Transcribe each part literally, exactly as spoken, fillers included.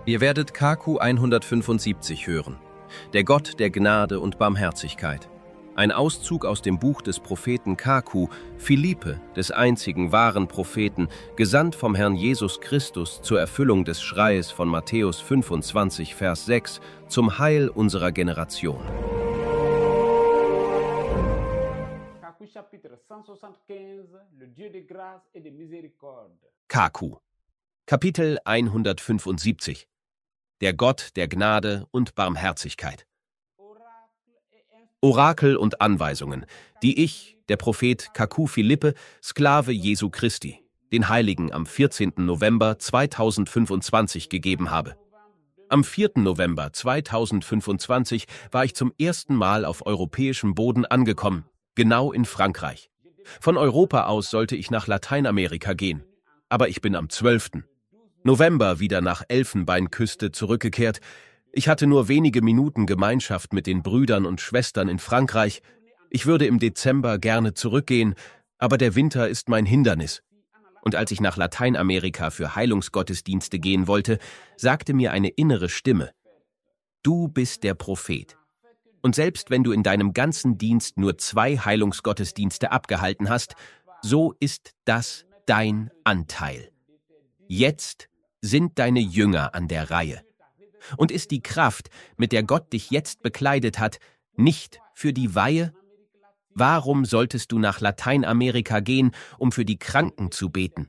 Ihr werdet K Q hundertfünfundsiebzig hören. Der Gott der Gnade und Barmherzigkeit. Ein Auszug aus dem Buch des Propheten K Q, Philippe, des einzigen wahren Propheten, gesandt vom Herrn Jesus Christus zur Erfüllung des Schreies von Matthäus fünfundzwanzig, Vers sechs, zum Heil unserer Generation. K Q, Kapitel hundertfünfundsiebzig. Der Gott der Gnade und Barmherzigkeit. Orakel und Anweisungen, die ich, der Prophet K Q Philippe, Sklave Jesu Christi, den Heiligen am vierzehnten November zweitausendfünfundzwanzig gegeben habe. Am vierten November zweitausendfünfundzwanzig war ich zum ersten Mal auf europäischem Boden angekommen, genau in Frankreich. Von Europa aus sollte ich nach Lateinamerika gehen, aber ich bin am zwölften November wieder nach Elfenbeinküste zurückgekehrt. Ich hatte nur wenige Minuten Gemeinschaft mit den Brüdern und Schwestern in Frankreich. Ich würde im Dezember gerne zurückgehen, aber der Winter ist mein Hindernis. Und als ich nach Lateinamerika für Heilungsgottesdienste gehen wollte, sagte mir eine innere Stimme: Du bist der Prophet. Und selbst wenn du in deinem ganzen Dienst nur zwei Heilungsgottesdienste abgehalten hast, so ist das dein Anteil. Jetzt sind deine Jünger an der Reihe. Und ist die Kraft, mit der Gott dich jetzt bekleidet hat, nicht für die Weihe? Warum solltest du nach Lateinamerika gehen, um für die Kranken zu beten?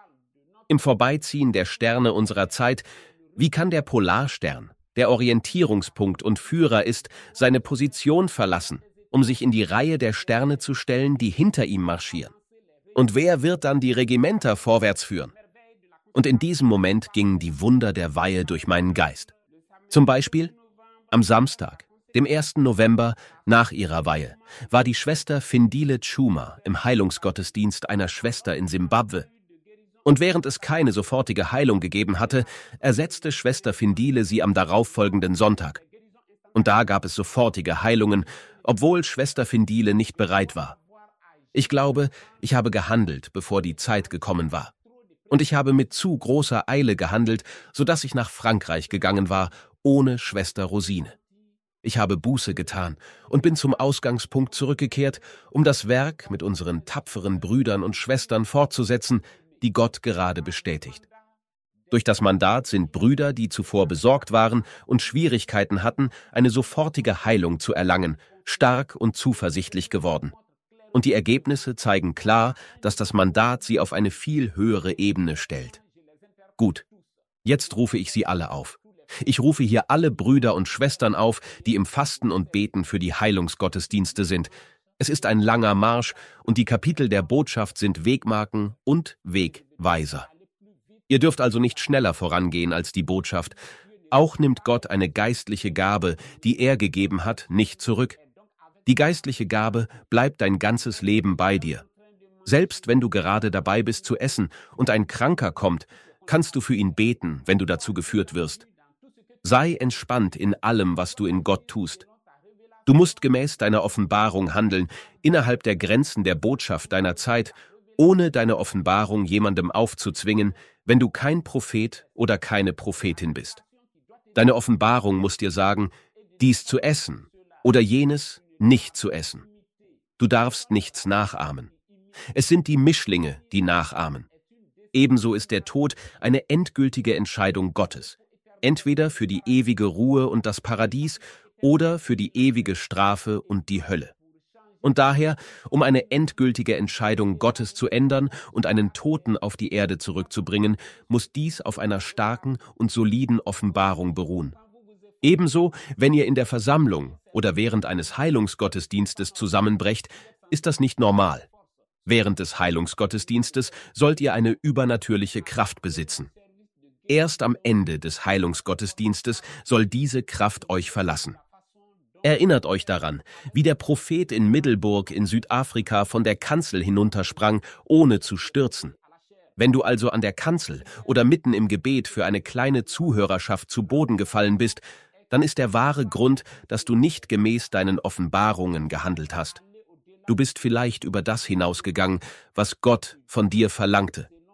Im Vorbeiziehen der Sterne unserer Zeit, wie kann der Polarstern, der Orientierungspunkt und Führer ist, seine Position verlassen, um sich in die Reihe der Sterne zu stellen, die hinter ihm marschieren? Und wer wird dann die Regimenter vorwärts führen? Und in diesem Moment gingen die Wunder der Weihe durch meinen Geist. Zum Beispiel, am Samstag, dem ersten November nach ihrer Weihe, war die Schwester Findile Chuma im Heilungsgottesdienst einer Schwester in Simbabwe. Und während es keine sofortige Heilung gegeben hatte, ersetzte Schwester Findile sie am darauffolgenden Sonntag. Und da gab es sofortige Heilungen, obwohl Schwester Findile nicht bereit war. Ich glaube, ich habe gehandelt, bevor die Zeit gekommen war. Und ich habe mit zu großer Eile gehandelt, sodass ich nach Frankreich gegangen war, ohne Schwester Rosine. Ich habe Buße getan und bin zum Ausgangspunkt zurückgekehrt, um das Werk mit unseren tapferen Brüdern und Schwestern fortzusetzen, die Gott gerade bestätigt. Durch das Mandat sind Brüder, die zuvor besorgt waren und Schwierigkeiten hatten, eine sofortige Heilung zu erlangen, stark und zuversichtlich geworden. Und die Ergebnisse zeigen klar, dass das Mandat sie auf eine viel höhere Ebene stellt. Gut, jetzt rufe ich sie alle auf. Ich rufe hier alle Brüder und Schwestern auf, die im Fasten und Beten für die Heilungsgottesdienste sind. Es ist ein langer Marsch und die Kapitel der Botschaft sind Wegmarken und Wegweiser. Ihr dürft also nicht schneller vorangehen als die Botschaft. Auch nimmt Gott eine geistliche Gabe, die er gegeben hat, nicht zurück. Die geistliche Gabe bleibt dein ganzes Leben bei dir. Selbst wenn du gerade dabei bist zu essen und ein Kranker kommt, kannst du für ihn beten, wenn du dazu geführt wirst. Sei entspannt in allem, was du in Gott tust. Du musst gemäß deiner Offenbarung handeln, innerhalb der Grenzen der Botschaft deiner Zeit, ohne deine Offenbarung jemandem aufzuzwingen, wenn du kein Prophet oder keine Prophetin bist. Deine Offenbarung muss dir sagen, dies zu essen oder jenes nicht zu essen. Du darfst nichts nachahmen. Es sind die Mischlinge, die nachahmen. Ebenso ist der Tod eine endgültige Entscheidung Gottes. Entweder für die ewige Ruhe und das Paradies oder für die ewige Strafe und die Hölle. Und daher, um eine endgültige Entscheidung Gottes zu ändern und einen Toten auf die Erde zurückzubringen, muss dies auf einer starken und soliden Offenbarung beruhen. Ebenso, wenn ihr in der Versammlung oder während eines Heilungsgottesdienstes zusammenbrecht, ist das nicht normal. Während des Heilungsgottesdienstes sollt ihr eine übernatürliche Kraft besitzen. Erst am Ende des Heilungsgottesdienstes soll diese Kraft euch verlassen. Erinnert euch daran, wie der Prophet in Middelburg in Südafrika von der Kanzel hinuntersprang, ohne zu stürzen. Wenn du also an der Kanzel oder mitten im Gebet für eine kleine Zuhörerschaft zu Boden gefallen bist, dann ist der wahre Grund, dass du nicht gemäß deinen Offenbarungen gehandelt hast. Du bist vielleicht über das hinausgegangen, was Gott von dir verlangte.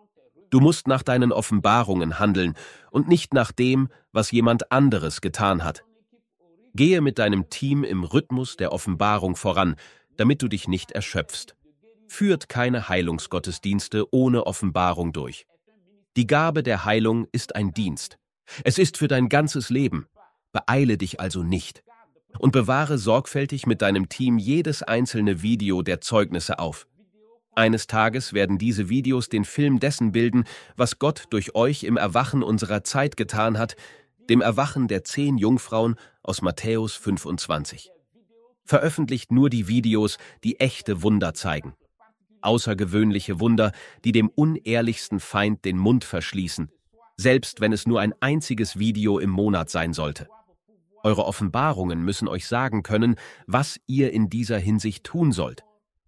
Du musst nach deinen Offenbarungen handeln und nicht nach dem, was jemand anderes getan hat. Gehe mit deinem Team im Rhythmus der Offenbarung voran, damit du dich nicht erschöpfst. Führt keine Heilungsgottesdienste ohne Offenbarung durch. Die Gabe der Heilung ist ein Dienst. Es ist für dein ganzes Leben. Beeile dich also nicht. Und bewahre sorgfältig mit deinem Team jedes einzelne Video der Zeugnisse auf. Eines Tages werden diese Videos den Film dessen bilden, was Gott durch euch im Erwachen unserer Zeit getan hat, dem Erwachen der zehn Jungfrauen aus Matthäus fünfundzwanzig. Veröffentlicht nur die Videos, die echte Wunder zeigen. Außergewöhnliche Wunder, die dem unehrlichsten Feind den Mund verschließen, selbst wenn es nur ein einziges Video im Monat sein sollte. Eure Offenbarungen müssen euch sagen können, was ihr in dieser Hinsicht tun sollt.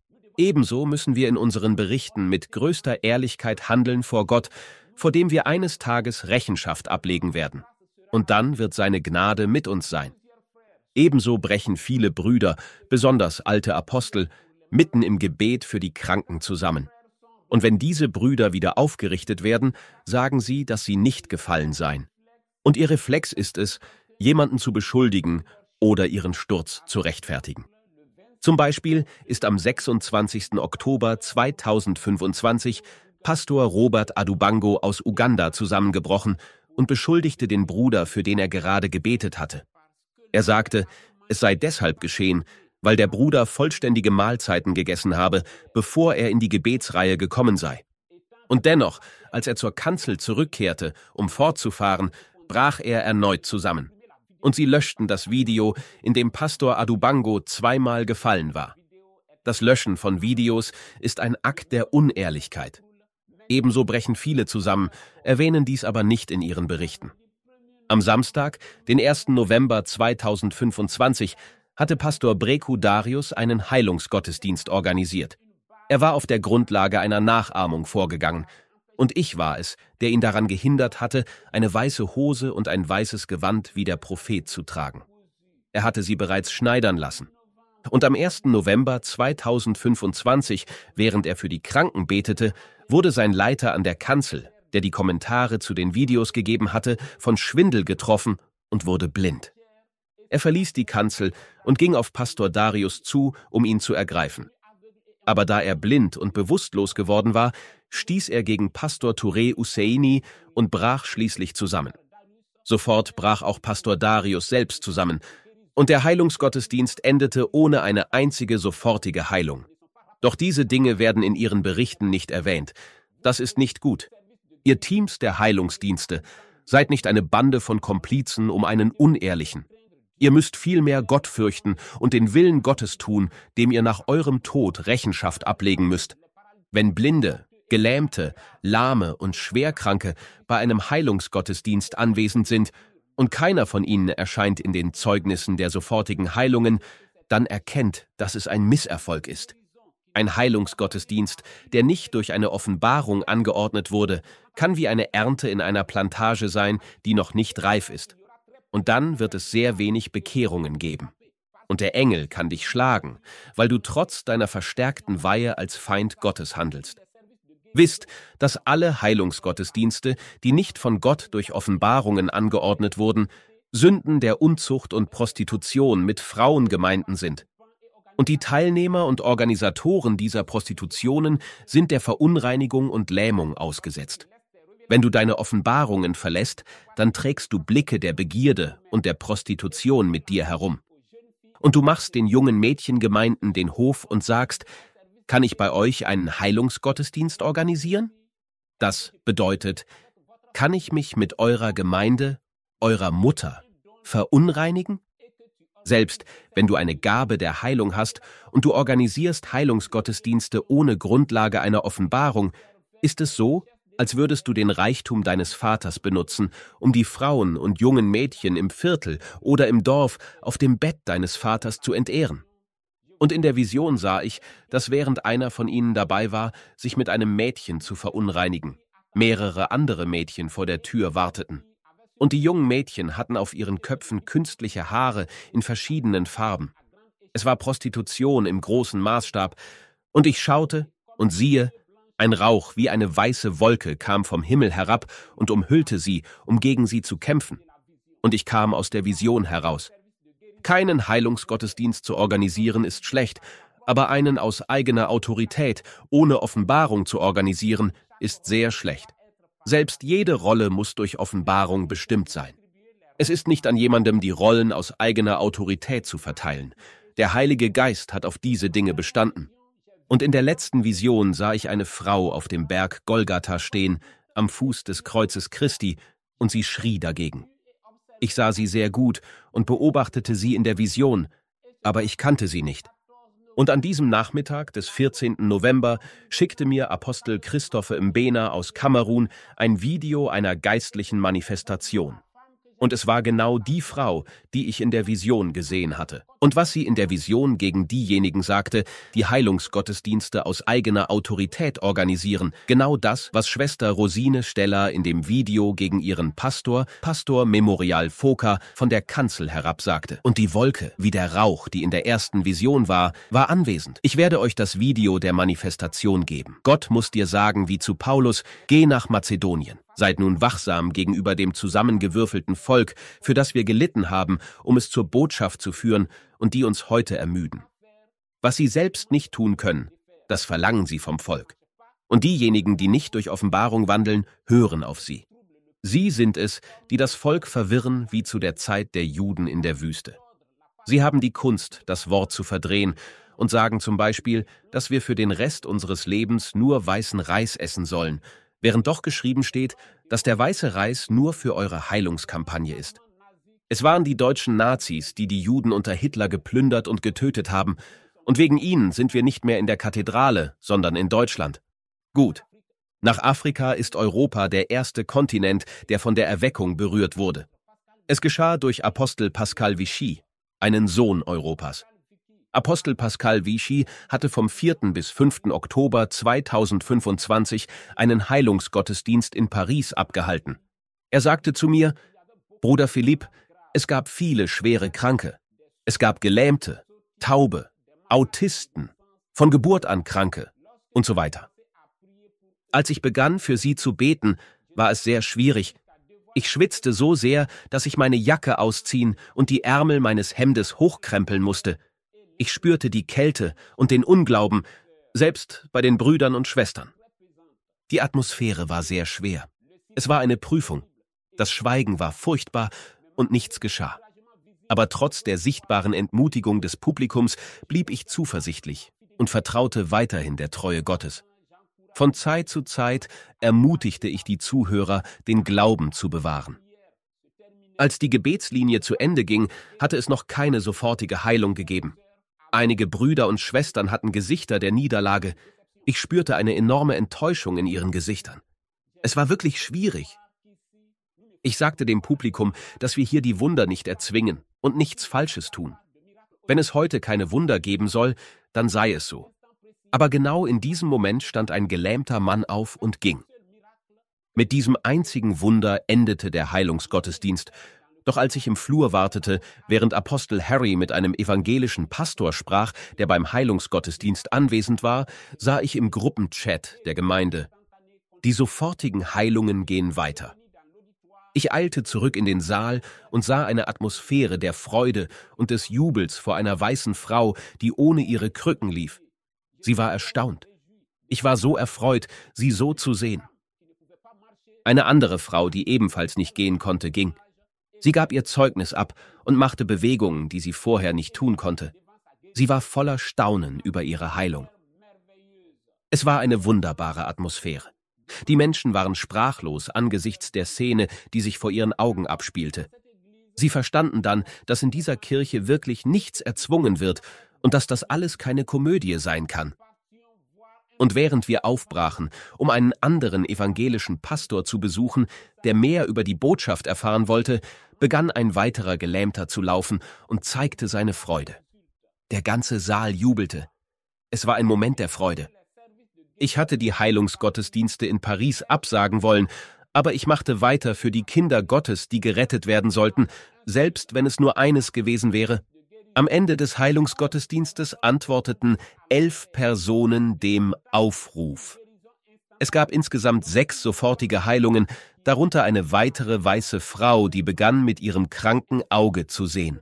Ebenso müssen wir in unseren Berichten mit größter Ehrlichkeit handeln vor Gott, vor dem wir eines Tages Rechenschaft ablegen werden. Und dann wird seine Gnade mit uns sein. Ebenso brechen viele Brüder, besonders alte Apostel, mitten im Gebet für die Kranken zusammen. Und wenn diese Brüder wieder aufgerichtet werden, sagen sie, dass sie nicht gefallen seien. Und ihr Reflex ist es, jemanden zu beschuldigen oder ihren Sturz zu rechtfertigen. Zum Beispiel ist am sechsundzwanzigsten Oktober zweitausendfünfundzwanzig Pastor Robert Adubango aus Uganda zusammengebrochen und beschuldigte den Bruder, für den er gerade gebetet hatte. Er sagte, es sei deshalb geschehen, weil der Bruder vollständige Mahlzeiten gegessen habe, bevor er in die Gebetsreihe gekommen sei. Und dennoch, als er zur Kanzel zurückkehrte, um fortzufahren, brach er erneut zusammen. Und sie löschten das Video, in dem Pastor Adubango zweimal gefallen war. Das Löschen von Videos ist ein Akt der Unehrlichkeit. Ebenso brechen viele zusammen, erwähnen dies aber nicht in ihren Berichten. Am Samstag, den ersten November zweitausendfünfundzwanzig, hatte Pastor Breku Darius einen Heilungsgottesdienst organisiert. Er war auf der Grundlage einer Nachahmung vorgegangen. Und ich war es, der ihn daran gehindert hatte, eine weiße Hose und ein weißes Gewand wie der Prophet zu tragen. Er hatte sie bereits schneidern lassen. Und am ersten November zweitausendfünfundzwanzig, während er für die Kranken betete, wurde sein Leiter an der Kanzel, der die Kommentare zu den Videos gegeben hatte, von Schwindel getroffen und wurde blind. Er verließ die Kanzel und ging auf Pastor Darius zu, um ihn zu ergreifen. Aber da er blind und bewusstlos geworden war, stieß er gegen Pastor Touré Husseini und brach schließlich zusammen. Sofort brach auch Pastor Darius selbst zusammen, und der Heilungsgottesdienst endete ohne eine einzige sofortige Heilung. Doch diese Dinge werden in ihren Berichten nicht erwähnt. Das ist nicht gut. Ihr Teams der Heilungsdienste, seid nicht eine Bande von Komplizen um einen Unehrlichen. Ihr müsst vielmehr Gott fürchten und den Willen Gottes tun, dem ihr nach eurem Tod Rechenschaft ablegen müsst. Wenn Blinde, Gelähmte, Lahme und Schwerkranke bei einem Heilungsgottesdienst anwesend sind und keiner von ihnen erscheint in den Zeugnissen der sofortigen Heilungen, dann erkennt, dass es ein Misserfolg ist. Ein Heilungsgottesdienst, der nicht durch eine Offenbarung angeordnet wurde, kann wie eine Ernte in einer Plantage sein, die noch nicht reif ist. Und dann wird es sehr wenig Bekehrungen geben. Und der Engel kann dich schlagen, weil du trotz deiner verstärkten Weihe als Feind Gottes handelst. Wisst, dass alle Heilungsgottesdienste, die nicht von Gott durch Offenbarungen angeordnet wurden, Sünden der Unzucht und Prostitution mit Frauengemeinden sind. Und die Teilnehmer und Organisatoren dieser Prostitutionen sind der Verunreinigung und Lähmung ausgesetzt. Wenn du deine Offenbarungen verlässt, dann trägst du Blicke der Begierde und der Prostitution mit dir herum. Und du machst den jungen Mädchengemeinden den Hof und sagst, kann ich bei euch einen Heilungsgottesdienst organisieren? Das bedeutet, kann ich mich mit eurer Gemeinde, eurer Mutter, verunreinigen? Selbst wenn du eine Gabe der Heilung hast und du organisierst Heilungsgottesdienste ohne Grundlage einer Offenbarung, ist es so, als würdest du den Reichtum deines Vaters benutzen, um die Frauen und jungen Mädchen im Viertel oder im Dorf auf dem Bett deines Vaters zu entehren. Und in der Vision sah ich, dass während einer von ihnen dabei war, sich mit einem Mädchen zu verunreinigen, mehrere andere Mädchen vor der Tür warteten. Und die jungen Mädchen hatten auf ihren Köpfen künstliche Haare in verschiedenen Farben. Es war Prostitution im großen Maßstab, und ich schaute, und siehe, Ein Rauch wie eine weiße Wolke kam vom Himmel herab und umhüllte sie, um gegen sie zu kämpfen. Und ich kam aus der Vision heraus. Keinen Heilungsgottesdienst zu organisieren ist schlecht, aber einen aus eigener Autorität, ohne Offenbarung zu organisieren, ist sehr schlecht. Selbst jede Rolle muss durch Offenbarung bestimmt sein. Es ist nicht an jemandem, die Rollen aus eigener Autorität zu verteilen. Der Heilige Geist hat auf diese Dinge bestanden. Und in der letzten Vision sah ich eine Frau auf dem Berg Golgatha stehen, am Fuß des Kreuzes Christi, und sie schrie dagegen. Ich sah sie sehr gut und beobachtete sie in der Vision, aber ich kannte sie nicht. Und an diesem Nachmittag des vierzehnten November schickte mir Apostel Christophe Mbena aus Kamerun ein Video einer geistlichen Manifestation. Und es war genau die Frau, die ich in der Vision gesehen hatte. Und was sie in der Vision gegen diejenigen sagte, die Heilungsgottesdienste aus eigener Autorität organisieren, genau das, was Schwester Rosine Steller in dem Video gegen ihren Pastor, Pastor Memorial Foka, von der Kanzel herab sagte. Und die Wolke, wie der Rauch, die in der ersten Vision war, war anwesend. Ich werde euch das Video der Manifestation geben. Gott muss dir sagen, wie zu Paulus, geh nach Mazedonien. Seid nun wachsam gegenüber dem zusammengewürfelten Volk, für das wir gelitten haben, um es zur Botschaft zu führen und die uns heute ermüden. Was sie selbst nicht tun können, das verlangen sie vom Volk. Und diejenigen, die nicht durch Offenbarung wandeln, hören auf sie. Sie sind es, die das Volk verwirren wie zu der Zeit der Juden in der Wüste. Sie haben die Kunst, das Wort zu verdrehen und sagen zum Beispiel, dass wir für den Rest unseres Lebens nur weißen Reis essen sollen, während doch geschrieben steht, dass der weiße Reis nur für eure Heilungskampagne ist. Es waren die deutschen Nazis, die die Juden unter Hitler geplündert und getötet haben, und wegen ihnen sind wir nicht mehr in der Kathedrale, sondern in Deutschland. Gut. Nach Afrika ist Europa der erste Kontinent, der von der Erweckung berührt wurde. Es geschah durch Apostel Pascal Vichy, einen Sohn Europas. Apostel Pascal Vichy hatte vom vierten bis fünften Oktober zweitausendfünfundzwanzig einen Heilungsgottesdienst in Paris abgehalten. Er sagte zu mir, Bruder Philipp, es gab viele schwere Kranke. Es gab Gelähmte, Taube, Autisten, von Geburt an Kranke und so weiter. Als ich begann, für sie zu beten, war es sehr schwierig. Ich schwitzte so sehr, dass ich meine Jacke ausziehen und die Ärmel meines Hemdes hochkrempeln musste. Ich spürte die Kälte und den Unglauben, selbst bei den Brüdern und Schwestern. Die Atmosphäre war sehr schwer. Es war eine Prüfung. Das Schweigen war furchtbar und nichts geschah. Aber trotz der sichtbaren Entmutigung des Publikums blieb ich zuversichtlich und vertraute weiterhin der Treue Gottes. Von Zeit zu Zeit ermutigte ich die Zuhörer, den Glauben zu bewahren. Als die Gebetslinie zu Ende ging, hatte es noch keine sofortige Heilung gegeben. Einige Brüder und Schwestern hatten Gesichter der Niederlage. Ich spürte eine enorme Enttäuschung in ihren Gesichtern. Es war wirklich schwierig. Ich sagte dem Publikum, dass wir hier die Wunder nicht erzwingen und nichts Falsches tun. Wenn es heute keine Wunder geben soll, dann sei es so. Aber genau in diesem Moment stand ein gelähmter Mann auf und ging. Mit diesem einzigen Wunder endete der Heilungsgottesdienst. Doch als ich im Flur wartete, während Apostel Harry mit einem evangelischen Pastor sprach, der beim Heilungsgottesdienst anwesend war, sah ich im Gruppenchat der Gemeinde: Die sofortigen Heilungen gehen weiter. Ich eilte zurück in den Saal und sah eine Atmosphäre der Freude und des Jubels vor einer weißen Frau, die ohne ihre Krücken lief. Sie war erstaunt. Ich war so erfreut, sie so zu sehen. Eine andere Frau, die ebenfalls nicht gehen konnte, ging. Sie gab ihr Zeugnis ab und machte Bewegungen, die sie vorher nicht tun konnte. Sie war voller Staunen über ihre Heilung. Es war eine wunderbare Atmosphäre. Die Menschen waren sprachlos angesichts der Szene, die sich vor ihren Augen abspielte. Sie verstanden dann, dass in dieser Kirche wirklich nichts erzwungen wird und dass das alles keine Komödie sein kann. Und während wir aufbrachen, um einen anderen evangelischen Pastor zu besuchen, der mehr über die Botschaft erfahren wollte, begann ein weiterer Gelähmter zu laufen und zeigte seine Freude. Der ganze Saal jubelte. Es war ein Moment der Freude. Ich hatte die Heilungsgottesdienste in Paris absagen wollen, aber ich machte weiter für die Kinder Gottes, die gerettet werden sollten, selbst wenn es nur eines gewesen wäre. Am Ende des Heilungsgottesdienstes antworteten elf Personen dem Aufruf. Es gab insgesamt sechs sofortige Heilungen, darunter eine weitere weiße Frau, die begann, mit ihrem kranken Auge zu sehen.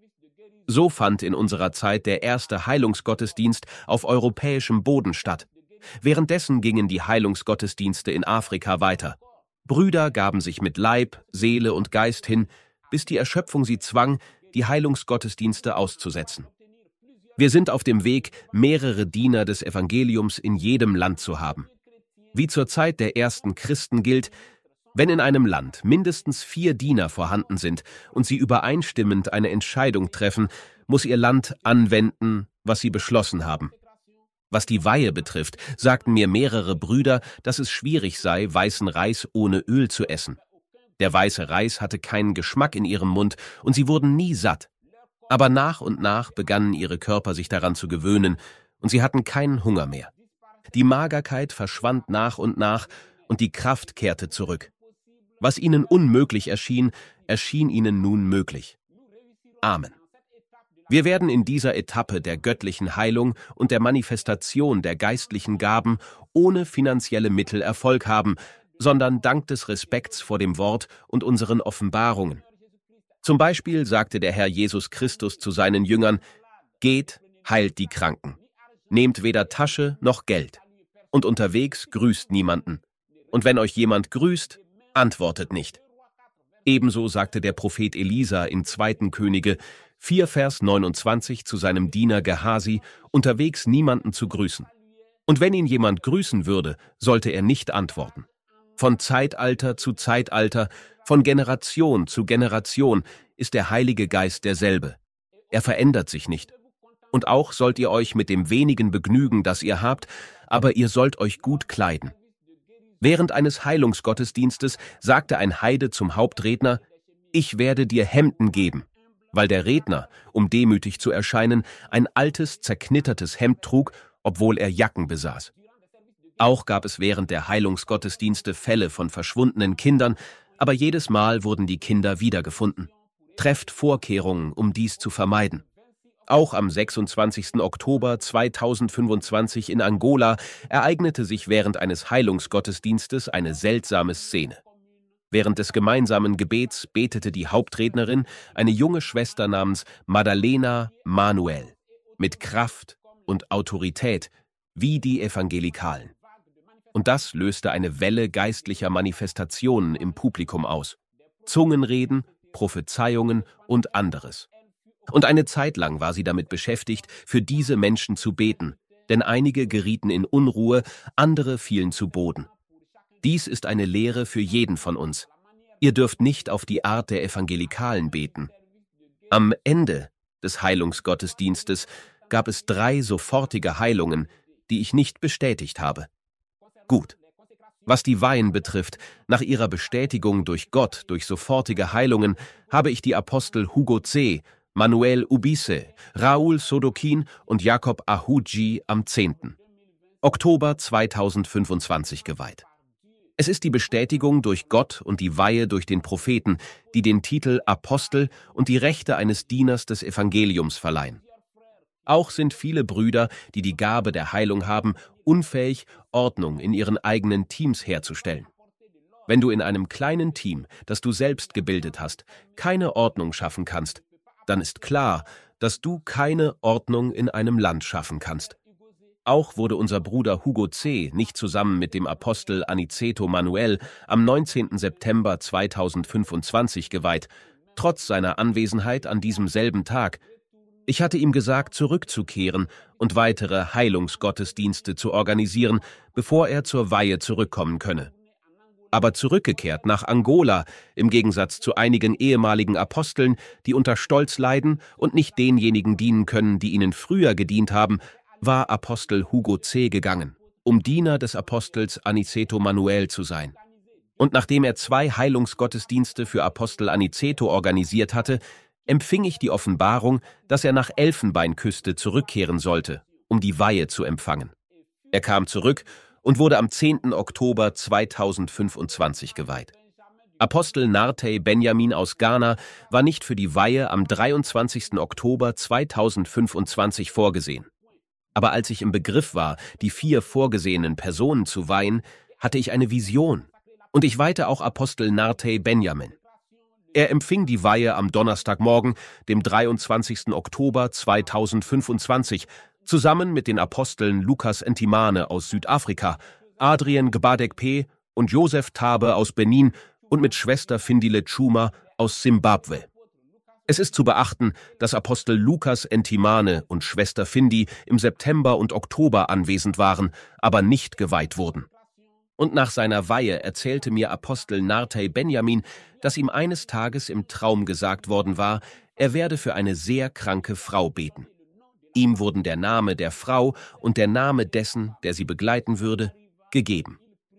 So fand in unserer Zeit der erste Heilungsgottesdienst auf europäischem Boden statt. Währenddessen gingen die Heilungsgottesdienste in Afrika weiter. Brüder gaben sich mit Leib, Seele und Geist hin, bis die Erschöpfung sie zwang, die Heilungsgottesdienste auszusetzen. Wir sind auf dem Weg, mehrere Diener des Evangeliums in jedem Land zu haben. Wie zur Zeit der ersten Christen gilt, wenn in einem Land mindestens vier Diener vorhanden sind und sie übereinstimmend eine Entscheidung treffen, muss ihr Land anwenden, was sie beschlossen haben. Was die Weihe betrifft, sagten mir mehrere Brüder, dass es schwierig sei, weißen Reis ohne Öl zu essen. Der weiße Reis hatte keinen Geschmack in ihrem Mund und sie wurden nie satt. Aber nach und nach begannen ihre Körper sich daran zu gewöhnen und sie hatten keinen Hunger mehr. Die Magerkeit verschwand nach und nach und die Kraft kehrte zurück. Was ihnen unmöglich erschien, erschien ihnen nun möglich. Amen. Wir werden in dieser Etappe der göttlichen Heilung und der Manifestation der geistlichen Gaben ohne finanzielle Mittel Erfolg haben, sondern dank des Respekts vor dem Wort und unseren Offenbarungen. Zum Beispiel sagte der Herr Jesus Christus zu seinen Jüngern: Geht, heilt die Kranken. Nehmt weder Tasche noch Geld. Und unterwegs grüßt niemanden. Und wenn euch jemand grüßt, antwortet nicht. Ebenso sagte der Prophet Elisa in zweiten Könige vier Vers neunundzwanzig zu seinem Diener Gehasi, unterwegs niemanden zu grüßen. Und wenn ihn jemand grüßen würde, sollte er nicht antworten. Von Zeitalter zu Zeitalter, von Generation zu Generation ist der Heilige Geist derselbe. Er verändert sich nicht. Und auch sollt ihr euch mit dem wenigen begnügen, das ihr habt, aber ihr sollt euch gut kleiden. Während eines Heilungsgottesdienstes sagte ein Heide zum Hauptredner: Ich werde dir Hemden geben, weil der Redner, um demütig zu erscheinen, ein altes, zerknittertes Hemd trug, obwohl er Jacken besaß. Auch gab es während der Heilungsgottesdienste Fälle von verschwundenen Kindern, aber jedes Mal wurden die Kinder wiedergefunden. Trefft Vorkehrungen, um dies zu vermeiden. Auch am sechsundzwanzigsten Oktober zweitausendfünfundzwanzig in Angola ereignete sich während eines Heilungsgottesdienstes eine seltsame Szene. Während des gemeinsamen Gebets betete die Hauptrednerin, eine junge Schwester namens Madalena Manuel, mit Kraft und Autorität, wie die Evangelikalen. Und das löste eine Welle geistlicher Manifestationen im Publikum aus. Zungenreden, Prophezeiungen und anderes. Und eine Zeit lang war sie damit beschäftigt, für diese Menschen zu beten, denn einige gerieten in Unruhe, andere fielen zu Boden. Dies ist eine Lehre für jeden von uns. Ihr dürft nicht auf die Art der Evangelikalen beten. Am Ende des Heilungsgottesdienstes gab es drei sofortige Heilungen, die ich nicht bestätigt habe. Gut. Was die Weihen betrifft, nach ihrer Bestätigung durch Gott durch sofortige Heilungen habe ich die Apostel Hugo C., Manuel Ubise, Raoul Sodokin und Jakob Ahuji am zehnten Oktober zweitausendfünfundzwanzig geweiht. Es ist die Bestätigung durch Gott und die Weihe durch den Propheten, die den Titel Apostel und die Rechte eines Dieners des Evangeliums verleihen. Auch sind viele Brüder, die die Gabe der Heilung haben, unfähig, Ordnung in ihren eigenen Teams herzustellen. Wenn du in einem kleinen Team, das du selbst gebildet hast, keine Ordnung schaffen kannst, dann ist klar, dass du keine Ordnung in einem Land schaffen kannst. Auch wurde unser Bruder Hugo C. nicht zusammen mit dem Apostel Aniceto Manuel am neunzehnten September zweitausendfünfundzwanzig geweiht, trotz seiner Anwesenheit an diesem selben Tag. Ich hatte ihm gesagt, zurückzukehren und weitere Heilungsgottesdienste zu organisieren, bevor er zur Weihe zurückkommen könne. Aber zurückgekehrt nach Angola, im Gegensatz zu einigen ehemaligen Aposteln, die unter Stolz leiden und nicht denjenigen dienen können, die ihnen früher gedient haben, war Apostel Hugo C. gegangen, um Diener des Apostels Aniceto Manuel zu sein. Und nachdem er zwei Heilungsgottesdienste für Apostel Aniceto organisiert hatte, empfing ich die Offenbarung, dass er nach Elfenbeinküste zurückkehren sollte, um die Weihe zu empfangen. Er kam zurück und wurde am zehnten Oktober zweitausendfünfundzwanzig geweiht. Apostel Nartey Benjamin aus Ghana war nicht für die Weihe am dreiundzwanzigsten Oktober zweitausendfünfundzwanzig vorgesehen. Aber als ich im Begriff war, die vier vorgesehenen Personen zu weihen, hatte ich eine Vision und ich weihte auch Apostel Nartey Benjamin. Er empfing die Weihe am Donnerstagmorgen, dem dreiundzwanzigsten Oktober zweitausendfünfundzwanzig, zusammen mit den Aposteln Lukas Ntimane aus Südafrika, Adrien Gbadek und Joseph Tabe aus Benin und mit Schwester Findile Chuma aus Simbabwe. Es ist zu beachten, dass Apostel Lukas Ntimane und Schwester Findi im September und Oktober anwesend waren, aber nicht geweiht wurden. Und nach seiner Weihe erzählte mir Apostel Nartey Benjamin, dass ihm eines Tages im Traum gesagt worden war, er werde für eine sehr kranke Frau beten. Ihm wurden der Name der Frau und der Name dessen, der sie begleiten würde, gegeben.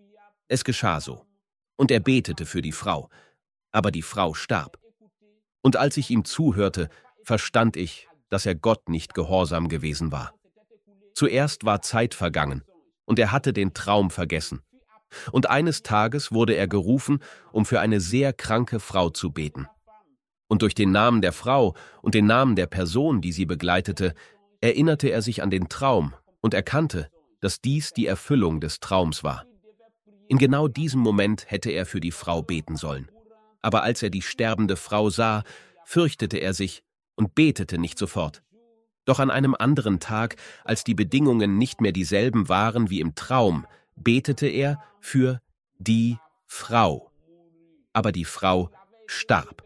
Es geschah so. Und er betete für die Frau, aber die Frau starb. Und als ich ihm zuhörte, verstand ich, dass er Gott nicht gehorsam gewesen war. Zuerst war Zeit vergangen, und er hatte den Traum vergessen. Und eines Tages wurde er gerufen, um für eine sehr kranke Frau zu beten. Und durch den Namen der Frau und den Namen der Person, die sie begleitete, erinnerte er sich an den Traum und erkannte, dass dies die Erfüllung des Traums war. In genau diesem Moment hätte er für die Frau beten sollen. Aber als er die sterbende Frau sah, fürchtete er sich und betete nicht sofort. Doch an einem anderen Tag, als die Bedingungen nicht mehr dieselben waren wie im Traum, betete er für die Frau. Aber die Frau starb.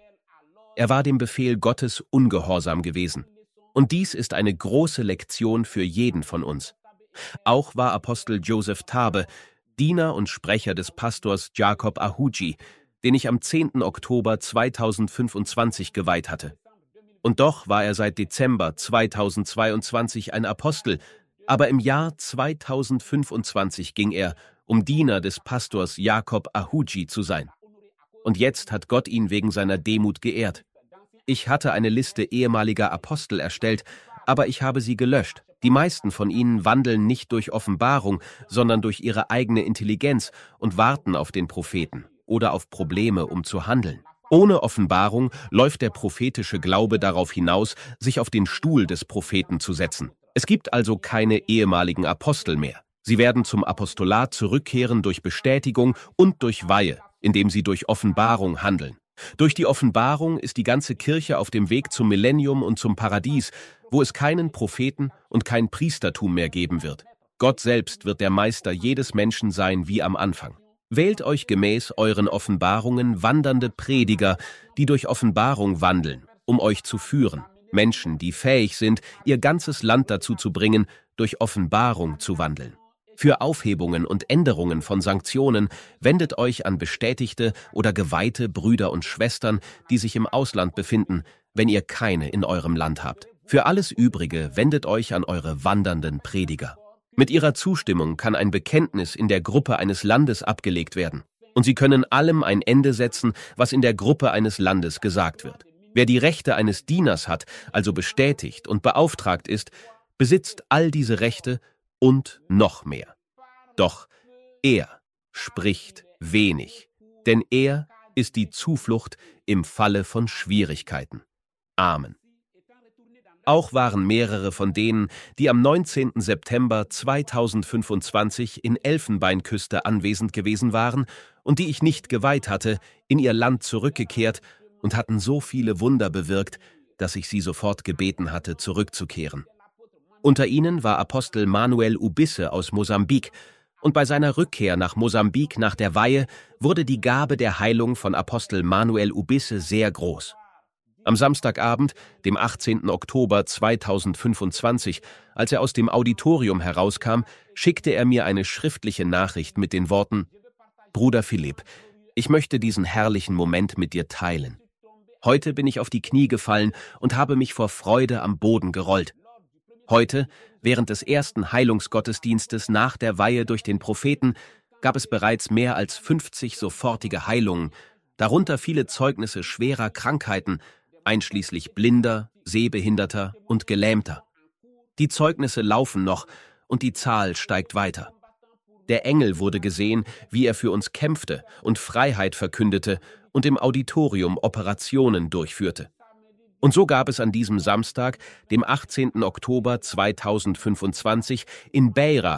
Er war dem Befehl Gottes ungehorsam gewesen. Und dies ist eine große Lektion für jeden von uns. Auch war Apostel Joseph Tabe, Diener und Sprecher des Pastors Jacob Ahuji, den ich am zehnten Oktober zweitausendfünfundzwanzig geweiht hatte. Und doch war er seit Dezember zweitausendzweiundzwanzig ein Apostel, aber im Jahr zweitausendfünfundzwanzig ging er, um Diener des Pastors Jacob Ahuji zu sein. Und jetzt hat Gott ihn wegen seiner Demut geehrt. Ich hatte eine Liste ehemaliger Apostel erstellt, aber ich habe sie gelöscht. Die meisten von ihnen wandeln nicht durch Offenbarung, sondern durch ihre eigene Intelligenz und warten auf den Propheten oder auf Probleme, um zu handeln. Ohne Offenbarung läuft der prophetische Glaube darauf hinaus, sich auf den Stuhl des Propheten zu setzen. Es gibt also keine ehemaligen Apostel mehr. Sie werden zum Apostolat zurückkehren durch Bestätigung und durch Weihe, indem sie durch Offenbarung handeln. Durch die Offenbarung ist die ganze Kirche auf dem Weg zum Millennium und zum Paradies, wo es keinen Propheten und kein Priestertum mehr geben wird. Gott selbst wird der Meister jedes Menschen sein wie am Anfang. Wählt euch gemäß euren Offenbarungen wandernde Prediger, die durch Offenbarung wandeln, um euch zu führen. Menschen, die fähig sind, ihr ganzes Land dazu zu bringen, durch Offenbarung zu wandeln. Für Aufhebungen und Änderungen von Sanktionen wendet euch an bestätigte oder geweihte Brüder und Schwestern, die sich im Ausland befinden, wenn ihr keine in eurem Land habt. Für alles Übrige wendet euch an eure wandernden Prediger. Mit ihrer Zustimmung kann ein Bekenntnis in der Gruppe eines Landes abgelegt werden. Und sie können allem ein Ende setzen, was in der Gruppe eines Landes gesagt wird. Wer die Rechte eines Dieners hat, also bestätigt und beauftragt ist, besitzt all diese Rechte und noch mehr. Doch er spricht wenig, denn er ist die Zuflucht im Falle von Schwierigkeiten. Amen. Auch waren mehrere von denen, die am neunzehnten September zweitausendfünfundzwanzig in Elfenbeinküste anwesend gewesen waren und die ich nicht geweiht hatte, in ihr Land zurückgekehrt und hatten so viele Wunder bewirkt, dass ich sie sofort gebeten hatte, zurückzukehren. Unter ihnen war Apostel Manuel Ubisse aus Mosambik, und bei seiner Rückkehr nach Mosambik nach der Weihe wurde die Gabe der Heilung von Apostel Manuel Ubisse sehr groß. Am Samstagabend, dem achtzehnten Oktober zweitausendfünfundzwanzig, als er aus dem Auditorium herauskam, schickte er mir eine schriftliche Nachricht mit den Worten: Bruder Philipp, ich möchte diesen herrlichen Moment mit dir teilen. Heute bin ich auf die Knie gefallen und habe mich vor Freude am Boden gerollt. Heute, während des ersten Heilungsgottesdienstes nach der Weihe durch den Propheten, gab es bereits mehr als fünfzig sofortige Heilungen, darunter viele Zeugnisse schwerer Krankheiten, einschließlich Blinder, Sehbehinderter und Gelähmter. Die Zeugnisse laufen noch und die Zahl steigt weiter. Der Engel wurde gesehen, wie er für uns kämpfte und Freiheit verkündete und im Auditorium Operationen durchführte. Und so gab es an diesem Samstag, dem achtzehnten Oktober zweitausendfünfundzwanzig, in Beira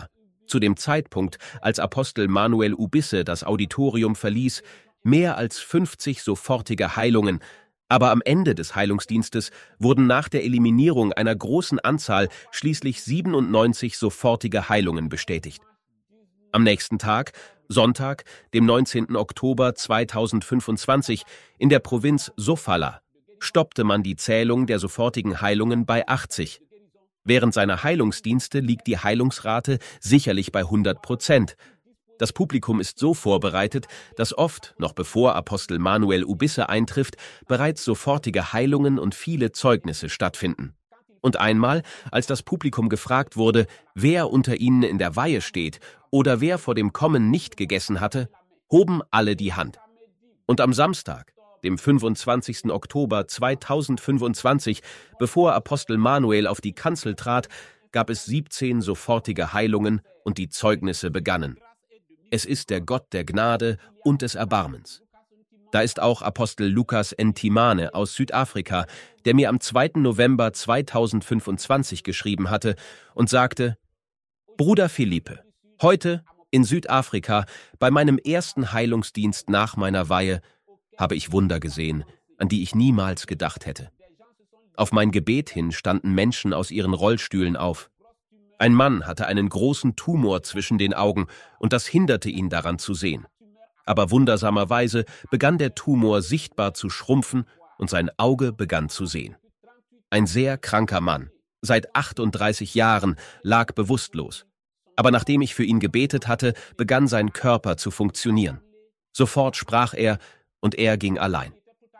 Zu dem Zeitpunkt, als Apostel Manuel Ubisse das Auditorium verließ, mehr als fünfzig sofortige Heilungen, aber am Ende des Heilungsdienstes wurden nach der Eliminierung einer großen Anzahl schließlich siebenundneunzig sofortige Heilungen bestätigt. Am nächsten Tag, Sonntag, dem neunzehnten Oktober zweitausendfünfundzwanzig, in der Provinz Sofala, stoppte man die Zählung der sofortigen Heilungen bei achtzig. Während seiner Heilungsdienste liegt die Heilungsrate sicherlich bei hundert Prozent. Das Publikum ist so vorbereitet, dass oft, noch bevor Apostel Manuel Ubisse eintrifft, bereits sofortige Heilungen und viele Zeugnisse stattfinden. Und einmal, als das Publikum gefragt wurde, wer unter ihnen in der Weihe steht oder wer vor dem Kommen nicht gegessen hatte, hoben alle die Hand. Und am Samstag, dem fünfundzwanzigsten Oktober zweitausendfünfundzwanzig, bevor Apostel Manuel auf die Kanzel trat, gab es siebzehn sofortige Heilungen und die Zeugnisse begannen. Es ist der Gott der Gnade und des Erbarmens. Da ist auch Apostel Lukas Ntimane aus Südafrika, der mir am zweiten November zweitausendfünfundzwanzig geschrieben hatte und sagte: Bruder Philippe, heute in Südafrika, bei meinem ersten Heilungsdienst nach meiner Weihe, habe ich Wunder gesehen, an die ich niemals gedacht hätte. Auf mein Gebet hin standen Menschen aus ihren Rollstühlen auf. Ein Mann hatte einen großen Tumor zwischen den Augen und das hinderte ihn daran zu sehen. Aber wundersamerweise begann der Tumor sichtbar zu schrumpfen und sein Auge begann zu sehen. Ein sehr kranker Mann, seit achtunddreißig Jahren, lag bewusstlos. Aber nachdem ich für ihn gebetet hatte, begann sein Körper zu funktionieren. Sofort sprach er und er ging allein.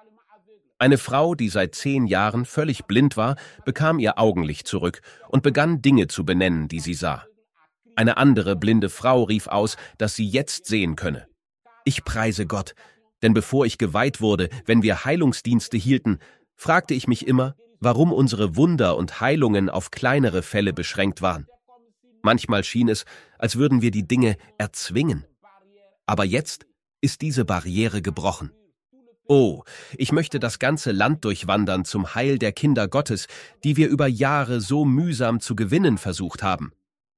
Eine Frau, die seit zehn Jahren völlig blind war, bekam ihr Augenlicht zurück und begann Dinge zu benennen, die sie sah. Eine andere blinde Frau rief aus, dass sie jetzt sehen könne. Ich preise Gott, denn bevor ich geweiht wurde, wenn wir Heilungsdienste hielten, fragte ich mich immer, warum unsere Wunder und Heilungen auf kleinere Fälle beschränkt waren. Manchmal schien es, als würden wir die Dinge erzwingen. Aber jetzt ist diese Barriere gebrochen. Oh, ich möchte das ganze Land durchwandern zum Heil der Kinder Gottes, die wir über Jahre so mühsam zu gewinnen versucht haben.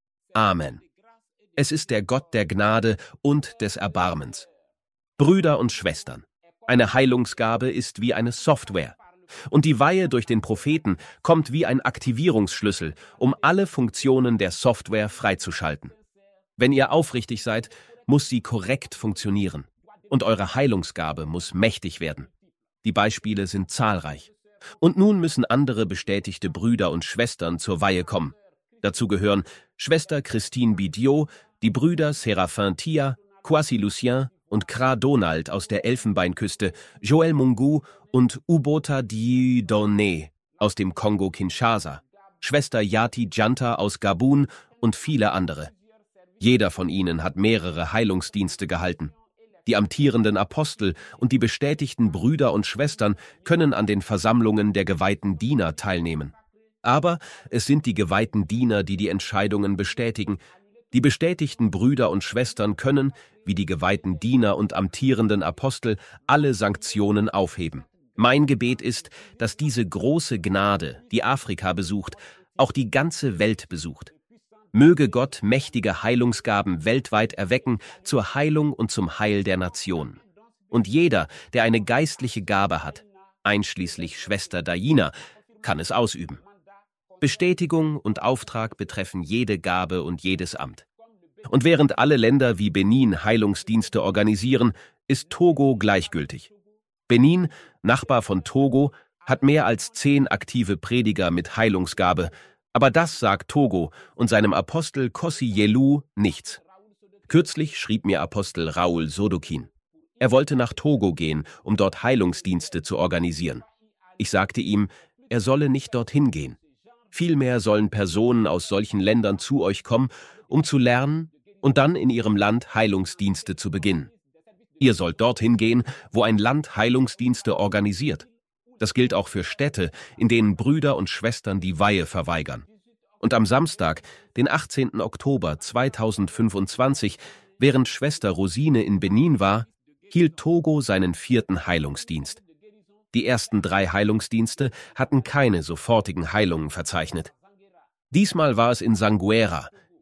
Amen. Es ist der Gott der Gnade und des Erbarmens. Brüder und Schwestern, eine Heilungsgabe ist wie eine Software. Und die Weihe durch den Propheten kommt wie ein Aktivierungsschlüssel, um alle Funktionen der Software freizuschalten. Wenn ihr aufrichtig seid, muss sie korrekt funktionieren. Und eure Heilungsgabe muss mächtig werden. Die Beispiele sind zahlreich. Und nun müssen andere bestätigte Brüder und Schwestern zur Weihe kommen. Dazu gehören Schwester Christine Bidiot, die Brüder Séraphin Tia, Kwasi Lucien und Kra Donald aus der Elfenbeinküste, Joel Mungu und Ubota Dieudonné aus dem Kongo-Kinshasa, Schwester Yati Janta aus Gabun und viele andere. Jeder von ihnen hat mehrere Heilungsdienste gehalten. Die amtierenden Apostel und die bestätigten Brüder und Schwestern können an den Versammlungen der geweihten Diener teilnehmen. Aber es sind die geweihten Diener, die die Entscheidungen bestätigen. Die bestätigten Brüder und Schwestern können, wie die geweihten Diener und amtierenden Apostel, alle Sanktionen aufheben. Mein Gebet ist, dass diese große Gnade, die Afrika besucht, auch die ganze Welt besucht. Möge Gott mächtige Heilungsgaben weltweit erwecken zur Heilung und zum Heil der Nationen. Und jeder, der eine geistliche Gabe hat, einschließlich Schwester Daina, kann es ausüben. Bestätigung und Auftrag betreffen jede Gabe und jedes Amt. Und während alle Länder wie Benin Heilungsdienste organisieren, ist Togo gleichgültig. Benin, Nachbar von Togo, hat mehr als zehn aktive Prediger mit Heilungsgabe, aber das sagt Togo und seinem Apostel Kossi Yelu nichts. Kürzlich schrieb mir Apostel Raoul Sodokin. Er wollte nach Togo gehen, um dort Heilungsdienste zu organisieren. Ich sagte ihm, er solle nicht dorthin gehen. Vielmehr sollen Personen aus solchen Ländern zu euch kommen, um zu lernen und dann in ihrem Land Heilungsdienste zu beginnen. Ihr sollt dorthin gehen, wo ein Land Heilungsdienste organisiert. Das gilt auch für Städte, in denen Brüder und Schwestern die Weihe verweigern. Und am Samstag, den achtzehnten Oktober zweitausendfünfundzwanzig, während Schwester Rosine in Benin war, hielt Togo seinen vierten Heilungsdienst. Die ersten drei Heilungsdienste hatten keine sofortigen Heilungen verzeichnet. Diesmal war es in Sanguera,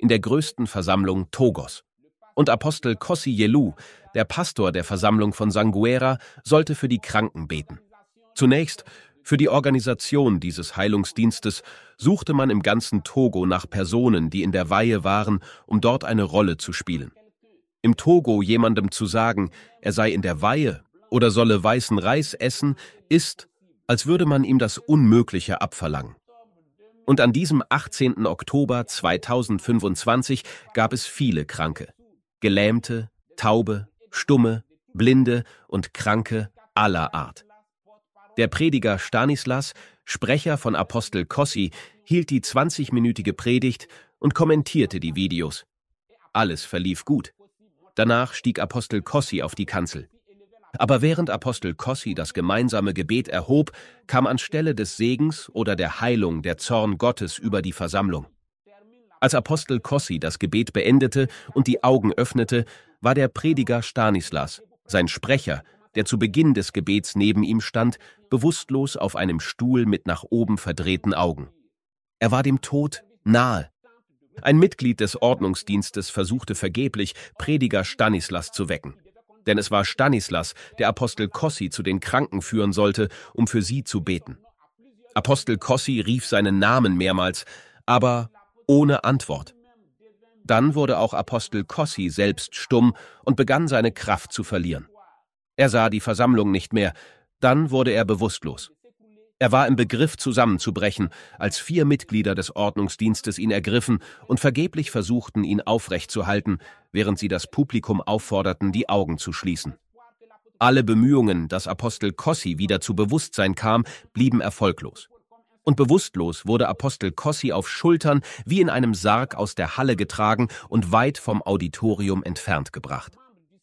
in der größten Versammlung Togos. Und Apostel Kossi Yelu, der Pastor der Versammlung von Sanguera, sollte für die Kranken beten. Zunächst, für die Organisation dieses Heilungsdienstes, suchte man im ganzen Togo nach Personen, die in der Weihe waren, um dort eine Rolle zu spielen. Im Togo jemandem zu sagen, er sei in der Weihe oder solle weißen Reis essen, ist, als würde man ihm das Unmögliche abverlangen. Und an diesem achtzehnten Oktober zweitausendfünfundzwanzig gab es viele Kranke. Gelähmte, Taube, Stumme, Blinde und Kranke aller Art. Der Prediger Stanislas, Sprecher von Apostel Kossi, hielt die zwanzigminütige Predigt und kommentierte die Videos. Alles verlief gut. Danach stieg Apostel Kossi auf die Kanzel. Aber während Apostel Kossi das gemeinsame Gebet erhob, kam anstelle des Segens oder der Heilung der Zorn Gottes über die Versammlung. Als Apostel Kossi das Gebet beendete und die Augen öffnete, war der Prediger Stanislas, sein Sprecher, der zu Beginn des Gebets neben ihm stand, bewusstlos auf einem Stuhl mit nach oben verdrehten Augen. Er war dem Tod nahe. Ein Mitglied des Ordnungsdienstes versuchte vergeblich, Prediger Stanislas zu wecken. Denn es war Stanislas, der Apostel Kossi zu den Kranken führen sollte, um für sie zu beten. Apostel Kossi rief seinen Namen mehrmals, aber ohne Antwort. Dann wurde auch Apostel Kossi selbst stumm und begann seine Kraft zu verlieren. Er sah die Versammlung nicht mehr, dann wurde er bewusstlos. Er war im Begriff zusammenzubrechen, als vier Mitglieder des Ordnungsdienstes ihn ergriffen und vergeblich versuchten, ihn aufrechtzuhalten, während sie das Publikum aufforderten, die Augen zu schließen. Alle Bemühungen, dass Apostel Kossi wieder zu Bewusstsein kam, blieben erfolglos. Und bewusstlos wurde Apostel Kossi auf Schultern wie in einem Sarg aus der Halle getragen und weit vom Auditorium entfernt gebracht.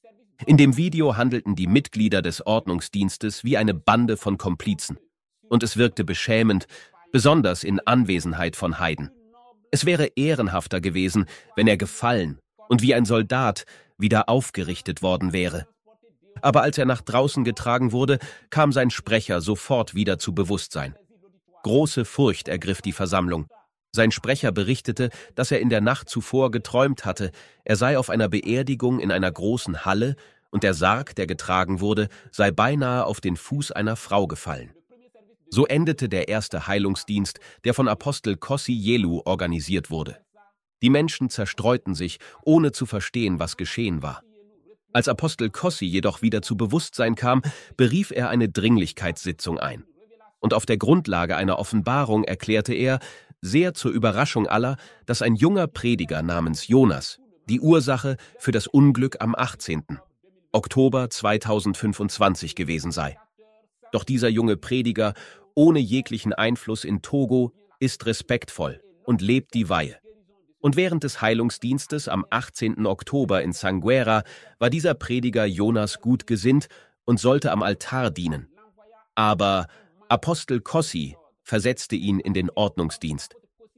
In dem Video handelten die Mitglieder des Ordnungsdienstes wie eine Bande von Komplizen. Und es wirkte beschämend, besonders in Anwesenheit von Heiden. Es wäre ehrenhafter gewesen, wenn er gefallen und wie ein Soldat wieder aufgerichtet worden wäre. Aber als er nach draußen getragen wurde, kam sein Sprecher sofort wieder zu Bewusstsein. Große Furcht ergriff die Versammlung. Sein Sprecher berichtete, dass er in der Nacht zuvor geträumt hatte, er sei auf einer Beerdigung in einer großen Halle und der Sarg, der getragen wurde, sei beinahe auf den Fuß einer Frau gefallen. So endete der erste Heilungsdienst, der von Apostel Kossi Yelu organisiert wurde. Die Menschen zerstreuten sich, ohne zu verstehen, was geschehen war. Als Apostel Kossi jedoch wieder zu Bewusstsein kam, berief er eine Dringlichkeitssitzung ein. Und auf der Grundlage einer Offenbarung erklärte er, sehr zur Überraschung aller, dass ein junger Prediger namens Jonas die Ursache für das Unglück am achtzehnten Oktober zweitausendfünfundzwanzig gewesen sei. Doch dieser junge Prediger, ohne jeglichen Einfluss in Togo, ist respektvoll und lebt die Weihe. Und während des Heilungsdienstes am achtzehnten Oktober in Sanguera war dieser Prediger Jonas gut gesinnt und sollte am Altar dienen. Aber Apostel Kossi versetzte ihn in den Ordnungsdienst.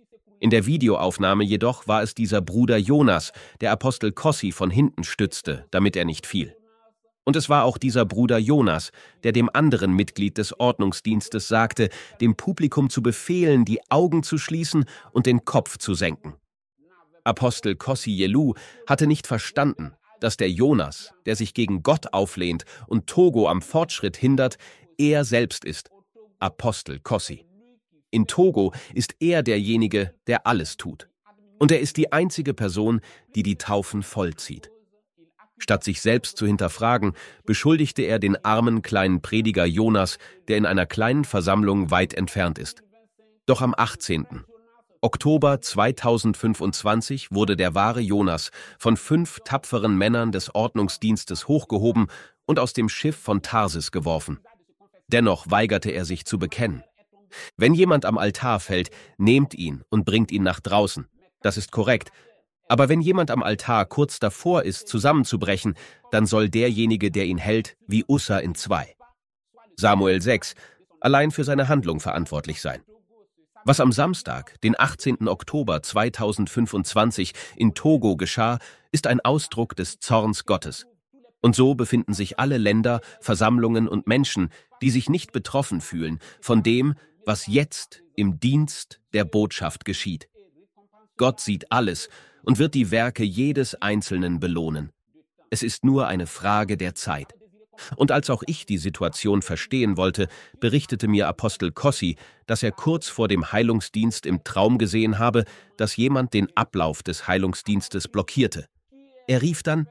In der Videoaufnahme jedoch war es dieser Bruder Jonas, der Apostel Kossi von hinten stützte, damit er nicht fiel. Und es war auch dieser Bruder Jonas, der dem anderen Mitglied des Ordnungsdienstes sagte, dem Publikum zu befehlen, die Augen zu schließen und den Kopf zu senken. Apostel Kossi Yelu hatte nicht verstanden, dass der Jonas, der sich gegen Gott auflehnt und Togo am Fortschritt hindert, er selbst ist, Apostel Kossi. In Togo ist er derjenige, der alles tut. Und er ist die einzige Person, die die Taufen vollzieht. Statt sich selbst zu hinterfragen, beschuldigte er den armen kleinen Prediger Jonas, der in einer kleinen Versammlung weit entfernt ist. Doch am achtzehnten Oktober zweitausendfünfundzwanzig wurde der wahre Jonas von fünf tapferen Männern des Ordnungsdienstes hochgehoben und aus dem Schiff von Tarsis geworfen. Dennoch weigerte er sich zu bekennen. Wenn jemand am Altar fällt, nehmt ihn und bringt ihn nach draußen. Das ist korrekt. Aber wenn jemand am Altar kurz davor ist, zusammenzubrechen, dann soll derjenige, der ihn hält, wie Ussa in zwei. Samuel sechs, allein für seine Handlung verantwortlich sein. Was am Samstag, den achtzehnten Oktober zweitausendfünfundzwanzig in Togo geschah, ist ein Ausdruck des Zorns Gottes. Und so befinden sich alle Länder, Versammlungen und Menschen, die sich nicht betroffen fühlen von dem, was jetzt im Dienst der Botschaft geschieht. Gott sieht alles und wird die Werke jedes Einzelnen belohnen. Es ist nur eine Frage der Zeit. Und als auch ich die Situation verstehen wollte, berichtete mir Apostel Kossi, dass er kurz vor dem Heilungsdienst im Traum gesehen habe, dass jemand den Ablauf des Heilungsdienstes blockierte. Er rief dann: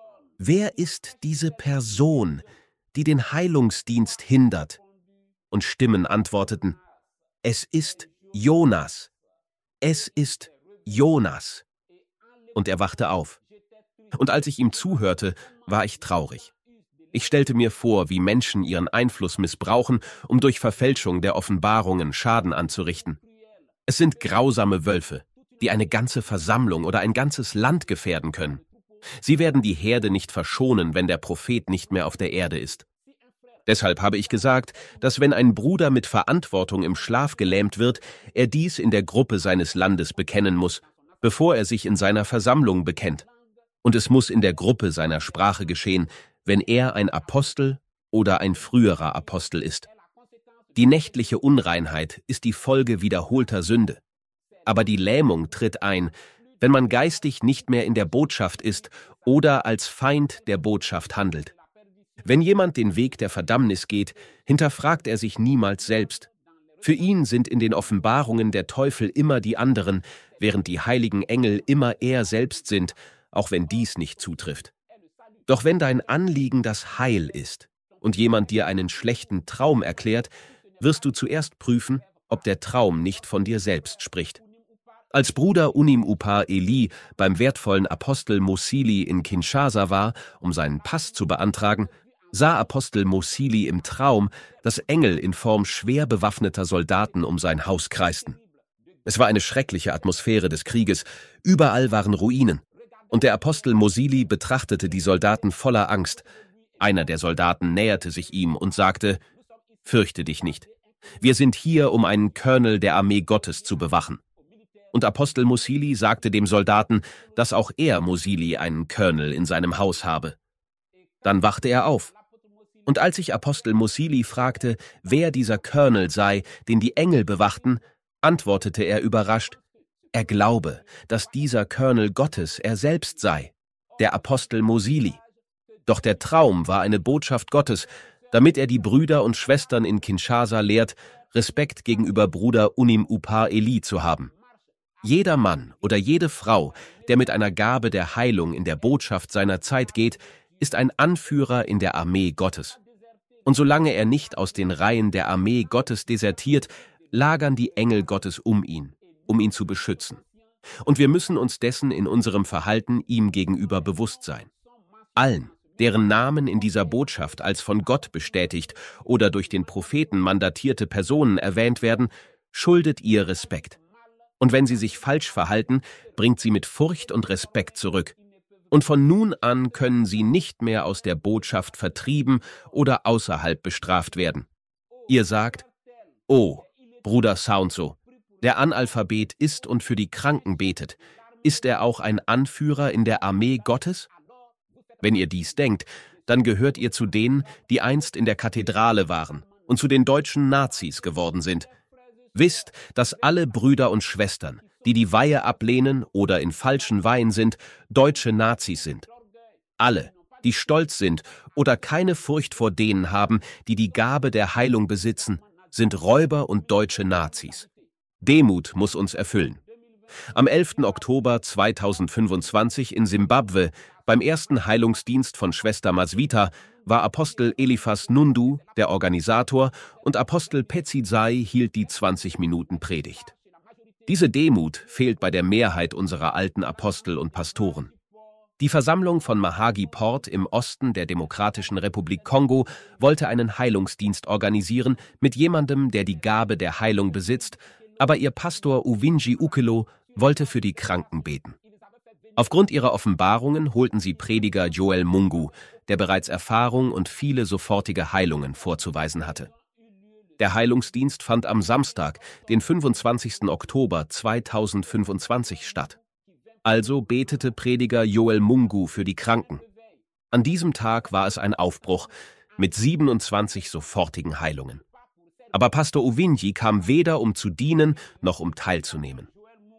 „Wer ist diese Person, die den Heilungsdienst hindert?“ Und Stimmen antworteten: „Es ist Jonas. Es ist Jonas.“ Und er wachte auf. Und als ich ihm zuhörte, war ich traurig. Ich stellte mir vor, wie Menschen ihren Einfluss missbrauchen, um durch Verfälschung der Offenbarungen Schaden anzurichten. Es sind grausame Wölfe, die eine ganze Versammlung oder ein ganzes Land gefährden können. Sie werden die Herde nicht verschonen, wenn der Prophet nicht mehr auf der Erde ist. Deshalb habe ich gesagt, dass wenn ein Bruder mit Verantwortung im Schlaf gelähmt wird, er dies in der Gruppe seines Landes bekennen muss, bevor er sich in seiner Versammlung bekennt. Und es muss in der Gruppe seiner Sprache geschehen, wenn er ein Apostel oder ein früherer Apostel ist. Die nächtliche Unreinheit ist die Folge wiederholter Sünde. Aber die Lähmung tritt ein, wenn man geistig nicht mehr in der Botschaft ist oder als Feind der Botschaft handelt. Wenn jemand den Weg der Verdammnis geht, hinterfragt er sich niemals selbst. Für ihn sind in den Offenbarungen der Teufel immer die anderen, während die heiligen Engel immer er selbst sind, auch wenn dies nicht zutrifft. Doch wenn dein Anliegen das Heil ist und jemand dir einen schlechten Traum erklärt, wirst du zuerst prüfen, ob der Traum nicht von dir selbst spricht. Als Bruder Unim Upa Eli beim wertvollen Apostel Mosili in Kinshasa war, um seinen Pass zu beantragen, sah Apostel Mosili im Traum, dass Engel in Form schwer bewaffneter Soldaten um sein Haus kreisten. Es war eine schreckliche Atmosphäre des Krieges, überall waren Ruinen. Und der Apostel Mosili betrachtete die Soldaten voller Angst. Einer der Soldaten näherte sich ihm und sagte: „Fürchte dich nicht. Wir sind hier, um einen Colonel der Armee Gottes zu bewachen.“ Und Apostel Mosili sagte dem Soldaten, dass auch er, Mosili, einen Colonel in seinem Haus habe. Dann wachte er auf. Und als ich Apostel Mosili fragte, wer dieser Colonel sei, den die Engel bewachten, antwortete er überrascht: Er glaube, dass dieser Colonel Gottes er selbst sei, der Apostel Mosili. Doch der Traum war eine Botschaft Gottes, damit er die Brüder und Schwestern in Kinshasa lehrt, Respekt gegenüber Bruder Unim Upa Eli zu haben. Jeder Mann oder jede Frau, der mit einer Gabe der Heilung in der Botschaft seiner Zeit geht, ist ein Anführer in der Armee Gottes. Und solange er nicht aus den Reihen der Armee Gottes desertiert, lagern die Engel Gottes um ihn, um ihn zu beschützen. Und wir müssen uns dessen in unserem Verhalten ihm gegenüber bewusst sein. Allen, deren Namen in dieser Botschaft als von Gott bestätigt oder durch den Propheten mandatierte Personen erwähnt werden, schuldet ihr Respekt. Und wenn sie sich falsch verhalten, bringt sie mit Furcht und Respekt zurück. Und von nun an können sie nicht mehr aus der Botschaft vertrieben oder außerhalb bestraft werden. Ihr sagt: „Oh, Bruder Soundso, der Analphabet ist und für die Kranken betet. Ist er auch ein Anführer in der Armee Gottes?“ Wenn ihr dies denkt, dann gehört ihr zu denen, die einst in der Kathedrale waren und zu den deutschen Nazis geworden sind. Wisst, dass alle Brüder und Schwestern, die die Weihe ablehnen oder in falschen Weihen sind, deutsche Nazis sind. Alle, die stolz sind oder keine Furcht vor denen haben, die die Gabe der Heilung besitzen, sind Räuber und deutsche Nazis. Demut muss uns erfüllen. Am elften Oktober zweitausendfünfundzwanzig in Simbabwe, beim ersten Heilungsdienst von Schwester Masvita, war Apostel Eliphas Nundu der Organisator und Apostel Petsizai hielt die zwanzig Minuten Predigt. Diese Demut fehlt bei der Mehrheit unserer alten Apostel und Pastoren. Die Versammlung von Mahagi Port im Osten der Demokratischen Republik Kongo wollte einen Heilungsdienst organisieren mit jemandem, der die Gabe der Heilung besitzt, aber ihr Pastor Uwinji Ukelo wollte für die Kranken beten. Aufgrund ihrer Offenbarungen holten sie Prediger Joel Mungu, der bereits Erfahrung und viele sofortige Heilungen vorzuweisen hatte. Der Heilungsdienst fand am Samstag, den fünfundzwanzigsten Oktober zweitausendfünfundzwanzig statt. Also betete Prediger Joel Mungu für die Kranken. An diesem Tag war es ein Aufbruch mit siebenundzwanzig sofortigen Heilungen. Aber Pastor Uwinji kam weder um zu dienen, noch um teilzunehmen.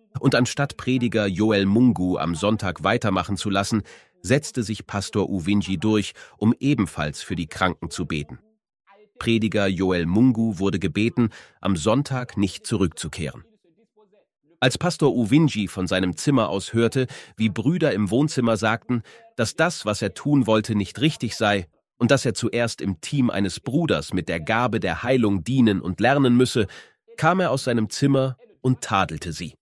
Und anstatt Prediger Joel Mungu am Sonntag weitermachen zu lassen, setzte sich Pastor Uwinji durch, um ebenfalls für die Kranken zu beten. Prediger Joel Mungu wurde gebeten, am Sonntag nicht zurückzukehren. Als Pastor Uwinji von seinem Zimmer aus hörte, wie Brüder im Wohnzimmer sagten, dass das, was er tun wollte, nicht richtig sei und dass er zuerst im Team eines Bruders mit der Gabe der Heilung dienen und lernen müsse, kam er aus seinem Zimmer und tadelte sie.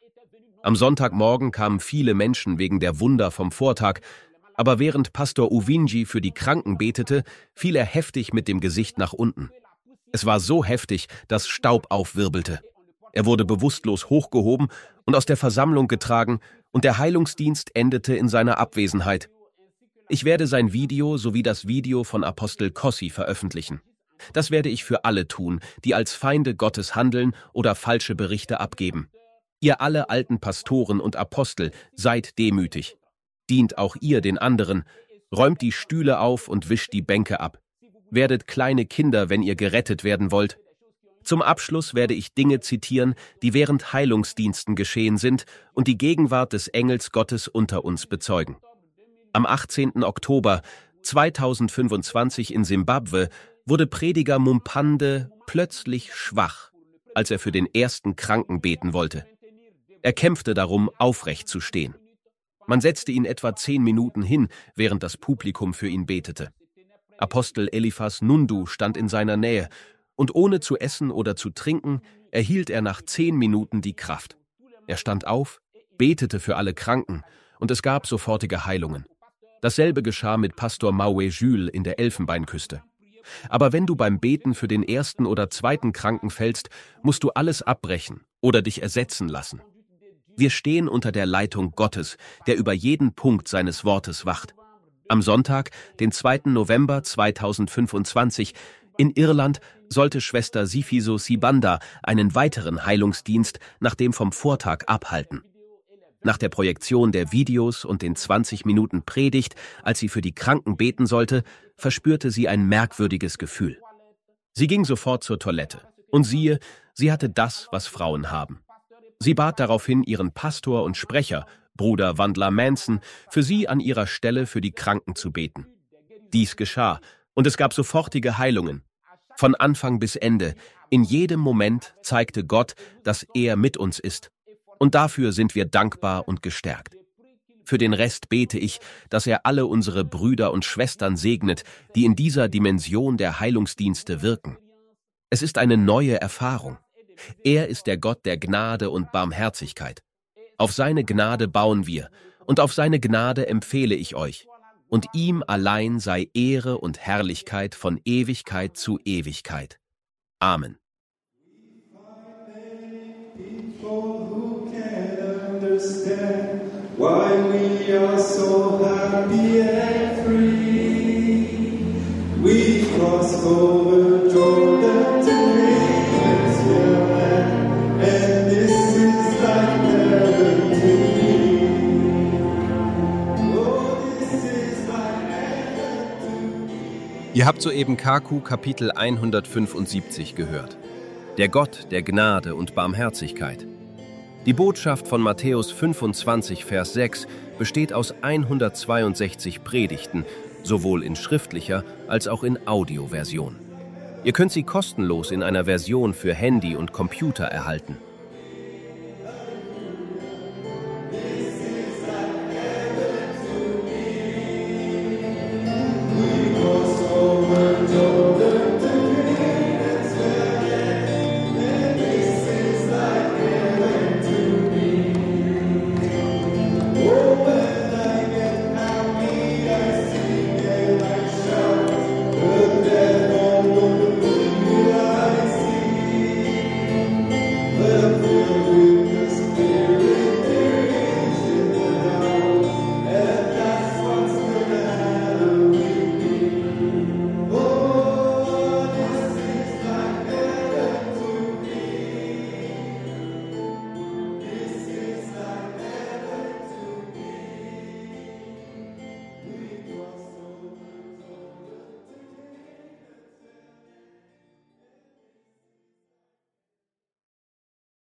Am Sonntagmorgen kamen viele Menschen wegen der Wunder vom Vortag, aber während Pastor Uwinji für die Kranken betete, fiel er heftig mit dem Gesicht nach unten. Es war so heftig, dass Staub aufwirbelte. Er wurde bewusstlos hochgehoben und aus der Versammlung getragen, und der Heilungsdienst endete in seiner Abwesenheit. Ich werde sein Video sowie das Video von Apostel Kossi veröffentlichen. Das werde ich für alle tun, die als Feinde Gottes handeln oder falsche Berichte abgeben. Ihr alle alten Pastoren und Apostel, seid demütig. Dient auch ihr den anderen, räumt die Stühle auf und wischt die Bänke ab. Werdet kleine Kinder, wenn ihr gerettet werden wollt. Zum Abschluss werde ich Dinge zitieren, die während Heilungsdiensten geschehen sind und die Gegenwart des Engels Gottes unter uns bezeugen. Am achtzehnten Oktober zweitausendfünfundzwanzig in Simbabwe wurde Prediger Mumpande plötzlich schwach, als er für den ersten Kranken beten wollte. Er kämpfte darum, aufrecht zu stehen. Man setzte ihn etwa zehn Minuten hin, während das Publikum für ihn betete. Apostel Eliphas Nundu stand in seiner Nähe, und ohne zu essen oder zu trinken, erhielt er nach zehn Minuten die Kraft. Er stand auf, betete für alle Kranken, und es gab sofortige Heilungen. Dasselbe geschah mit Pastor Maue Jules in der Elfenbeinküste. Aber wenn du beim Beten für den ersten oder zweiten Kranken fällst, musst du alles abbrechen oder dich ersetzen lassen. Wir stehen unter der Leitung Gottes, der über jeden Punkt seines Wortes wacht. Am Sonntag, den zweiten November zweitausendfünfundzwanzig, in Irland sollte Schwester Sifiso Sibanda einen weiteren Heilungsdienst nach dem vom Vortag abhalten. Nach der Projektion der Videos und den zwanzig Minuten Predigt, als sie für die Kranken beten sollte, verspürte sie ein merkwürdiges Gefühl. Sie ging sofort zur Toilette und siehe, sie hatte das, was Frauen haben. Sie bat daraufhin ihren Pastor und Sprecher, Bruder Wandler Manson, für sie an ihrer Stelle für die Kranken zu beten. Dies geschah, und es gab sofortige Heilungen. Von Anfang bis Ende, in jedem Moment zeigte Gott, dass er mit uns ist. Und dafür sind wir dankbar und gestärkt. Für den Rest bete ich, dass er alle unsere Brüder und Schwestern segnet, die in dieser Dimension der Heilungsdienste wirken. Es ist eine neue Erfahrung. Er ist der Gott der Gnade und Barmherzigkeit. Auf seine Gnade bauen wir, und auf seine Gnade empfehle ich euch. Und ihm allein sei Ehre und Herrlichkeit von Ewigkeit zu Ewigkeit. Amen. Ihr habt soeben Kaku Kapitel hundertfünfundsiebzig gehört. Der Gott der Gnade und Barmherzigkeit. Die Botschaft von Matthäus fünfundzwanzig, Vers sechs besteht aus hundertzweiundsechzig Predigten, sowohl in schriftlicher als auch in Audioversion. Ihr könnt sie kostenlos in einer Version für Handy und Computer erhalten.